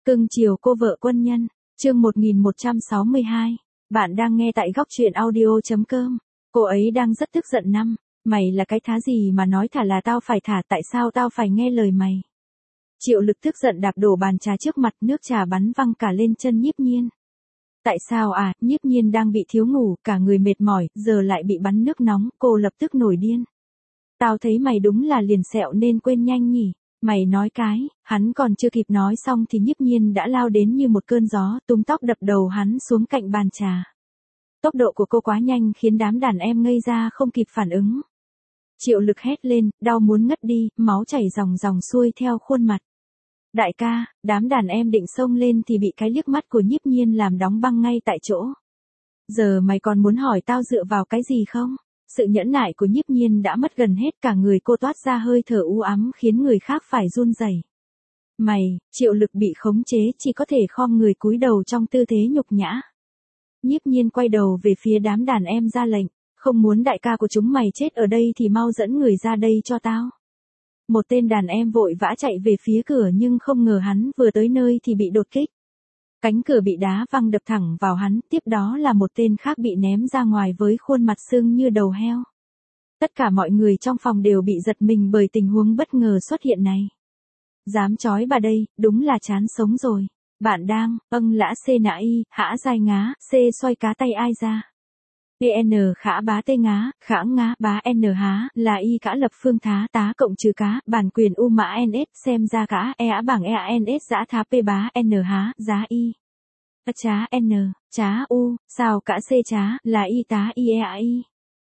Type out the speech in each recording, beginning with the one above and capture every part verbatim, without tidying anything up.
Cưng chiều cô vợ quân nhân, chương một nghìn một trăm sáu mươi hai. Bạn đang nghe tại góc truyện audio.com. Cô ấy đang rất tức giận năm. Mày là cái thá gì mà nói thả là tao phải thả, tại sao tao phải nghe lời mày? Triệu Lực tức giận đạp đổ bàn trà trước mặt, nước trà bắn văng cả lên chân Nhiếp Nhiên. Tại sao à? Nhiếp Nhiên đang bị thiếu ngủ, cả người mệt mỏi, giờ lại bị bắn nước nóng, cô lập tức nổi điên. Tao thấy mày đúng là liền sẹo nên quên nhanh nhỉ. Mày nói cái, hắn còn chưa kịp nói xong thì Nhiếp Nhiên đã lao đến như một cơn gió, túm tóc đập đầu hắn xuống cạnh bàn trà. Tốc độ của cô quá nhanh khiến đám đàn em ngây ra không kịp phản ứng. Triệu Lực hét lên, đau muốn ngất đi, máu chảy ròng ròng xuôi theo khuôn mặt. Đại ca, đám đàn em định xông lên thì bị cái liếc mắt của Nhiếp Nhiên làm đóng băng ngay tại chỗ. Giờ mày còn muốn hỏi tao dựa vào cái gì không? Sự nhẫn nại của Nhiếp Nhiên đã mất gần hết, cả người cô toát ra hơi thở u ám khiến người khác phải run rẩy. Mày, Triệu Lực bị khống chế chỉ có thể khom người cúi đầu trong tư thế nhục nhã. Nhiếp Nhiên quay đầu về phía đám đàn em ra lệnh, không muốn đại ca của chúng mày chết ở đây thì mau dẫn người ra đây cho tao. Một tên đàn em vội vã chạy về phía cửa nhưng không ngờ hắn vừa tới nơi thì bị đột kích. Cánh cửa bị đá văng đập thẳng vào hắn, tiếp đó là một tên khác bị ném ra ngoài với khuôn mặt sưng như đầu heo. Tất cả mọi người trong phòng đều bị giật mình bởi tình huống bất ngờ xuất hiện này. Dám chói bà đây, đúng là chán sống rồi. Bạn đang, âng lã xê nã y, hã dai ngá, xê xoay cá tay ai ra. tn khả bá tê ngá, khả ngá bá n há, là y khả lập phương thá tá cộng trừ cá, bản quyền u mã ns, xem ra cả e á bảng e ans giã thá p bá n há, giá y. Chá n, chá u, sao cả c chá, là y tá y e a y.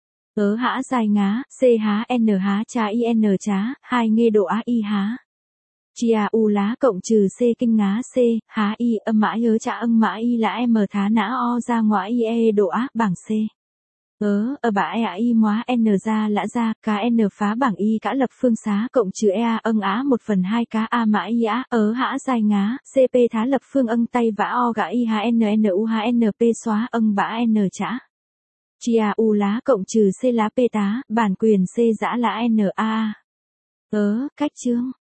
Ớ hã dài ngá, c há n há chá y n chá, hai nghe độ á y há. Chia u lá cộng trừ c kinh ngá c, há y âm mã nhớ chả âm mã y là m thá nã o ra ngõ y e độ á, bảng c. Ớ, ở bả e y móa n ra lã ra, cá n phá bảng y cả lập phương xá cộng trừ e âng á một phần hai cá a mã y á, ớ hã dài ngá, cp thá lập phương âng tay vã o gã y h n n u h n p xóa âng bả n chả. Chia u lá cộng trừ c lá p tá, bản quyền c giã là n a. Ớ, cách chương.